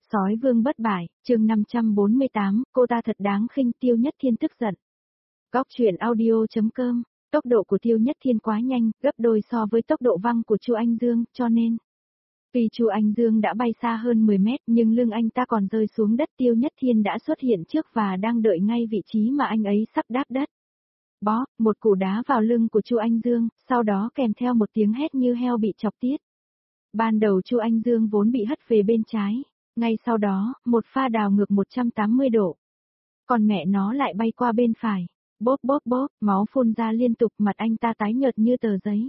Sói vương bất bại, chương 548, cô ta thật đáng khinh. Tiêu Nhất Thiên tức giận. Góc truyện audio.com, tốc độ của Tiêu Nhất Thiên quá nhanh, gấp đôi so với tốc độ văng của Chu Anh Dương, cho nên tuy Chu Anh Dương đã bay xa hơn 10 mét nhưng lưng anh ta còn rơi xuống đất. Tiêu Nhất Thiên đã xuất hiện trước và đang đợi ngay vị trí mà anh ấy sắp đáp đất. Bó, một cú đá vào lưng của Chu Anh Dương, sau đó kèm theo một tiếng hét như heo bị chọc tiết. Ban đầu Chu Anh Dương vốn bị hất về bên trái, ngay sau đó, một pha đảo ngược 180 độ. Còn mẹ nó lại bay qua bên phải. Bốp bốp bốp, máu phun ra liên tục, mặt anh ta tái nhợt như tờ giấy.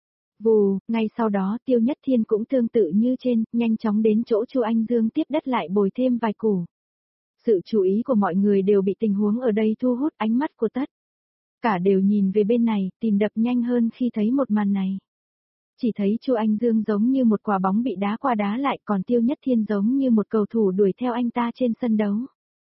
Vù, ngay sau đó Tiêu Nhất Thiên cũng tương tự như trên, nhanh chóng đến chỗ Chu Anh Dương tiếp đất lại bồi thêm vài củ. Sự chú ý của mọi người đều bị tình huống ở đây thu hút, ánh mắt của tất cả đều nhìn về bên này, tìm đập nhanh hơn khi thấy một màn này. Chỉ thấy Chu Anh Dương giống như một quả bóng bị đá qua đá lại, còn Tiêu Nhất Thiên giống như một cầu thủ đuổi theo anh ta trên sân đấu.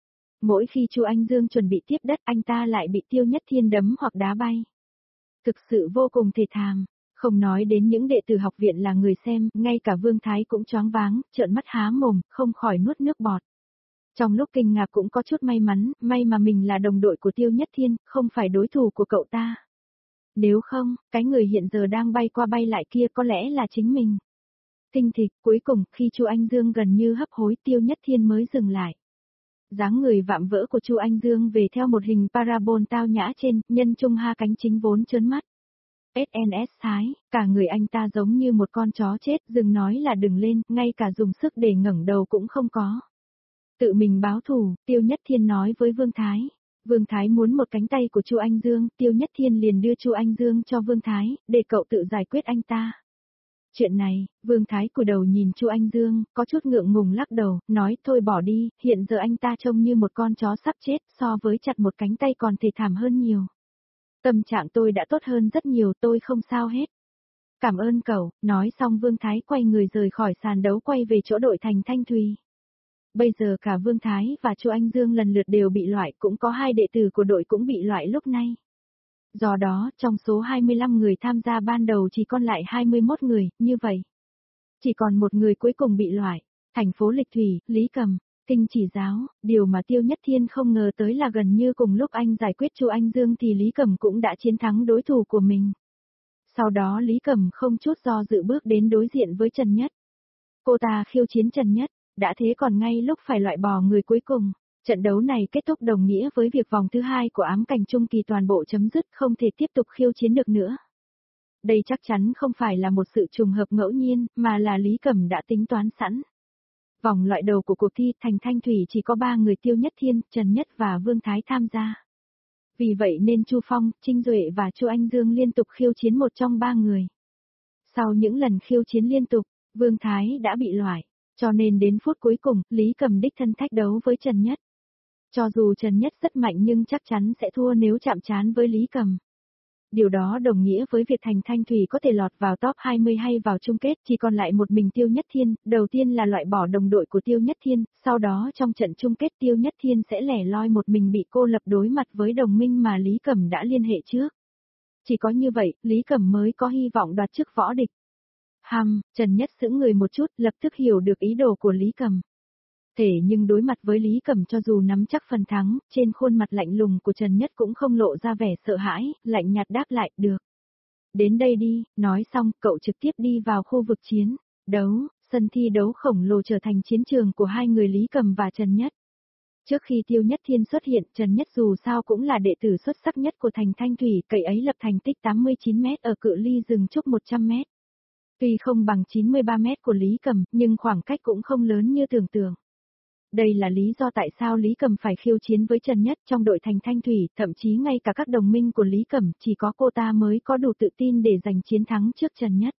Mỗi khi Chu Anh Dương chuẩn bị tiếp đất, anh ta lại bị Tiêu Nhất Thiên đấm hoặc đá bay. Thực sự vô cùng thê thảm, không nói đến những đệ tử học viện là người xem, ngay cả Vương Thái cũng choáng váng, trợn mắt há mồm, không khỏi nuốt nước bọt. Trong lúc kinh ngạc cũng có chút may mắn, may mà mình là đồng đội của Tiêu Nhất Thiên, không phải đối thủ của cậu ta. Nếu không, cái người hiện giờ đang bay qua bay lại kia có lẽ là chính mình. Thình thịch, cuối cùng, khi Chu Anh Dương gần như hấp hối, Tiêu Nhất Thiên mới dừng lại. Dáng người vạm vỡ của Chu Anh Dương về theo một hình parabol tao nhã trên, nhân trung ha cánh chính vốn trớn mắt. SNS Thái, cả người anh ta giống như một con chó chết, đừng nói là đừng lên, ngay cả dùng sức để ngẩng đầu cũng không có. Tự mình báo thù, Tiêu Nhất Thiên nói với Vương Thái. Vương Thái muốn một cánh tay của Chu Anh Dương, Tiêu Nhất Thiên liền đưa Chu Anh Dương cho Vương Thái, để cậu tự giải quyết anh ta. Chuyện này, Vương Thái cúi đầu nhìn Chu Anh Dương, có chút ngượng ngùng lắc đầu, nói thôi bỏ đi, hiện giờ anh ta trông như một con chó sắp chết, so với chặt một cánh tay còn thê thảm hơn nhiều. Tâm trạng tôi đã tốt hơn rất nhiều, tôi không sao hết. Cảm ơn cậu, nói xong Vương Thái quay người rời khỏi sàn đấu quay về chỗ đội Thành Thanh Thùy. Bây giờ cả Vương Thái và Chu Anh Dương lần lượt đều bị loại, cũng có 2 đệ tử của đội cũng bị loại lúc này. Do đó, trong số 25 người tham gia ban đầu chỉ còn lại 21 người, như vậy. Chỉ còn một người cuối cùng bị loại. Thành phố Lịch Thủy, Lý Cầm, Kinh Chỉ Giáo, điều mà Tiêu Nhất Thiên không ngờ tới là gần như cùng lúc anh giải quyết Chu Anh Dương thì Lý Cầm cũng đã chiến thắng đối thủ của mình. Sau đó Lý Cầm không chút do dự bước đến đối diện với Trần Nhất. Cô ta khiêu chiến Trần Nhất. Đã thế còn ngay lúc phải loại bỏ người cuối cùng, trận đấu này kết thúc đồng nghĩa với việc vòng thứ 2 của ám cảnh trung kỳ toàn bộ chấm dứt, không thể tiếp tục khiêu chiến được nữa. Đây chắc chắn không phải là một sự trùng hợp ngẫu nhiên, mà là Lý Cẩm đã tính toán sẵn. Vòng loại đầu của cuộc thi Thành Thanh Thủy chỉ có 3 người Tiêu Nhất Thiên, Trần Nhất và Vương Thái tham gia. Vì vậy nên Chu Phong, Trinh Duệ và Chu Anh Dương liên tục khiêu chiến một trong 3 người. Sau những lần khiêu chiến liên tục, Vương Thái đã bị loại. Cho nên đến phút cuối cùng, Lý Cầm đích thân thách đấu với Trần Nhất. Cho dù Trần Nhất rất mạnh nhưng chắc chắn sẽ thua nếu chạm trán với Lý Cầm. Điều đó đồng nghĩa với việc Thành Thanh Thủy có thể lọt vào top 20 hay vào chung kết, chỉ còn lại một mình Tiêu Nhất Thiên, đầu tiên là loại bỏ đồng đội của Tiêu Nhất Thiên, sau đó trong trận chung kết Tiêu Nhất Thiên sẽ lẻ loi một mình bị cô lập đối mặt với đồng minh mà Lý Cầm đã liên hệ trước. Chỉ có như vậy, Lý Cầm mới có hy vọng đoạt chức võ địch. Trần Nhất sững người một chút, lập tức hiểu được ý đồ của Lý Cầm. Thế nhưng đối mặt với Lý Cầm cho dù nắm chắc phần thắng, trên khuôn mặt lạnh lùng của Trần Nhất cũng không lộ ra vẻ sợ hãi, lạnh nhạt đáp lại, được. Đến đây đi, nói xong, cậu trực tiếp đi vào khu vực chiến đấu, sân thi đấu khổng lồ trở thành chiến trường của 2 người Lý Cầm và Trần Nhất. Trước khi Tiêu Nhất Thiên xuất hiện, Trần Nhất dù sao cũng là đệ tử xuất sắc nhất của Thành Thanh Thủy, cậu ấy lập thành tích 89 mét ở cự ly rừng trúc 100 mét. Tuy không bằng 93 mét của Lý Cầm, nhưng khoảng cách cũng không lớn như tưởng tượng. Đây là lý do tại sao Lý Cầm phải khiêu chiến với Trần Nhất trong đội Thành Thanh Thủy, thậm chí ngay cả các đồng minh của Lý Cầm, chỉ có cô ta mới có đủ tự tin để giành chiến thắng trước Trần Nhất.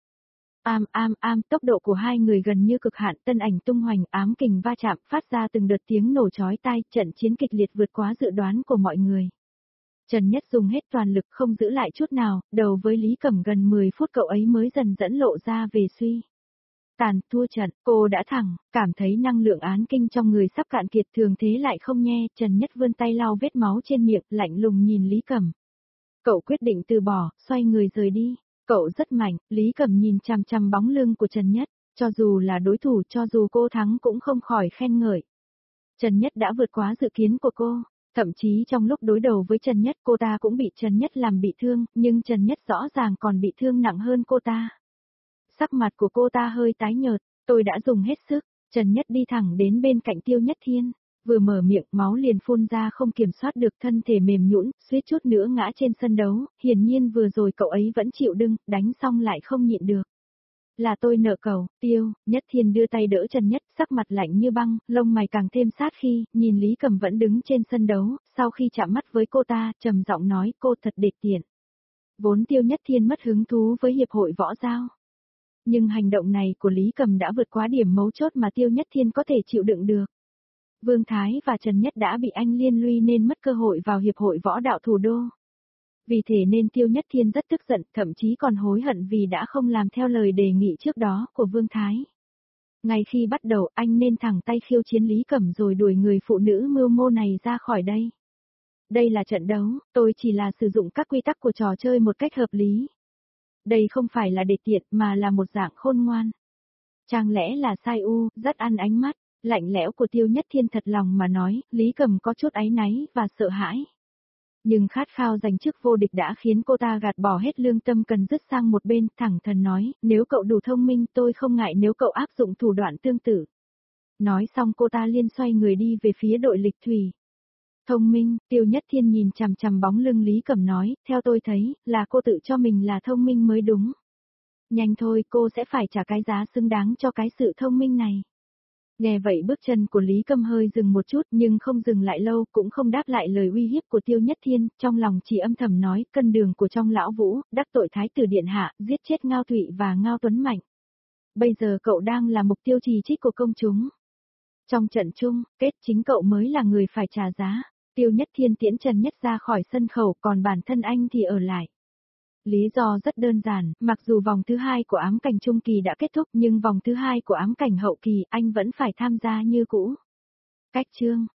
Tốc độ của 2 người gần như cực hạn, tân ảnh tung hoành, ám kình va chạm, phát ra từng đợt tiếng nổ chói tai, trận chiến kịch liệt vượt quá dự đoán của mọi người. Trần Nhất dùng hết toàn lực không giữ lại chút nào, đầu với Lý Cẩm gần 10 phút cậu ấy mới dần dẫn lộ ra về suy. Thua trận, cô đã thẳng, cảm thấy năng lượng án kinh trong người sắp cạn kiệt thường thế lại không nghe, Trần Nhất vươn tay lau vết máu trên miệng, lạnh lùng nhìn Lý Cẩm. Cậu quyết định từ bỏ, xoay người rời đi. Cậu rất mạnh, Lý Cẩm nhìn chằm chằm bóng lưng của Trần Nhất. Cho dù là đối thủ, cho dù cô thắng cũng không khỏi khen ngợi. Trần Nhất đã vượt quá dự kiến của cô. Thậm chí trong lúc đối đầu với Trần Nhất cô ta cũng bị Trần Nhất làm bị thương, nhưng Trần Nhất rõ ràng còn bị thương nặng hơn cô ta. Sắc mặt của cô ta hơi tái nhợt, tôi đã dùng hết sức, Trần Nhất đi thẳng đến bên cạnh Tiêu Nhất Thiên, vừa mở miệng máu liền phun ra không kiểm soát được, thân thể mềm nhũn, suýt chút nữa ngã trên sân đấu, hiển nhiên vừa rồi cậu ấy vẫn chịu đựng, đánh xong lại không nhịn được. Là tôi nợ cậu, Tiêu. Nhất Thiên đưa tay đỡ Trần Nhất, sắc mặt lạnh như băng, lông mày càng thêm sát khi, nhìn Lý Cầm vẫn đứng trên sân đấu, sau khi chạm mắt với cô ta, trầm giọng nói cô thật đệt tiện. Vốn Tiêu Nhất Thiên mất hứng thú với hiệp hội võ giao. Nhưng hành động này của Lý Cầm đã vượt quá điểm mấu chốt mà Tiêu Nhất Thiên có thể chịu đựng được. Vương Thái và Trần Nhất đã bị anh liên lụy nên mất cơ hội vào hiệp hội võ đạo thủ đô. Vì thế nên Tiêu Nhất Thiên rất tức giận, thậm chí còn hối hận vì đã không làm theo lời đề nghị trước đó của Vương Thái. Ngay khi bắt đầu anh nên thẳng tay khiêu chiến Lý Cẩm rồi đuổi người phụ nữ mưu mô này ra khỏi đây. Đây là trận đấu, tôi chỉ là sử dụng các quy tắc của trò chơi một cách hợp lý. Đây không phải là để tiện mà là một dạng khôn ngoan. Chẳng lẽ là sai rất ăn ánh mắt, lạnh lẽo của Tiêu Nhất Thiên thật lòng mà nói, Lý Cẩm có chút áy náy và sợ hãi. Nhưng khát khao giành chức vô địch đã khiến cô ta gạt bỏ hết lương tâm cần dứt sang một bên, thẳng thắn nói, nếu cậu đủ thông minh tôi không ngại nếu cậu áp dụng thủ đoạn tương tự. Nói xong cô ta liên xoay người đi về phía đội lịch thủy. Thông minh, Tiêu Nhất Thiên nhìn chằm chằm bóng lưng Lý Cẩm nói, theo tôi thấy, là cô tự cho mình là thông minh mới đúng. Nhanh thôi, cô sẽ phải trả cái giá xứng đáng cho cái sự thông minh này. Nghe vậy bước chân của Lý Cẩm hơi dừng một chút nhưng không dừng lại lâu, cũng không đáp lại lời uy hiếp của Tiêu Nhất Thiên, trong lòng chỉ âm thầm nói, cân đường của trong lão Vũ, đắc tội Thái tử Điện Hạ, giết chết Ngao Thụy và Ngao Tuấn Mạnh. Bây giờ cậu đang là mục tiêu chỉ trích của công chúng. Trong trận chung, kết chính cậu mới là người phải trả giá. Tiêu Nhất Thiên tiễn Trần Nhất ra khỏi sân khấu, còn bản thân anh thì ở lại. Lý do rất đơn giản, mặc dù vòng thứ 2 của ám cảnh trung kỳ đã kết thúc nhưng vòng thứ 2 của ám cảnh hậu kỳ anh vẫn phải tham gia như cũ. Cách chương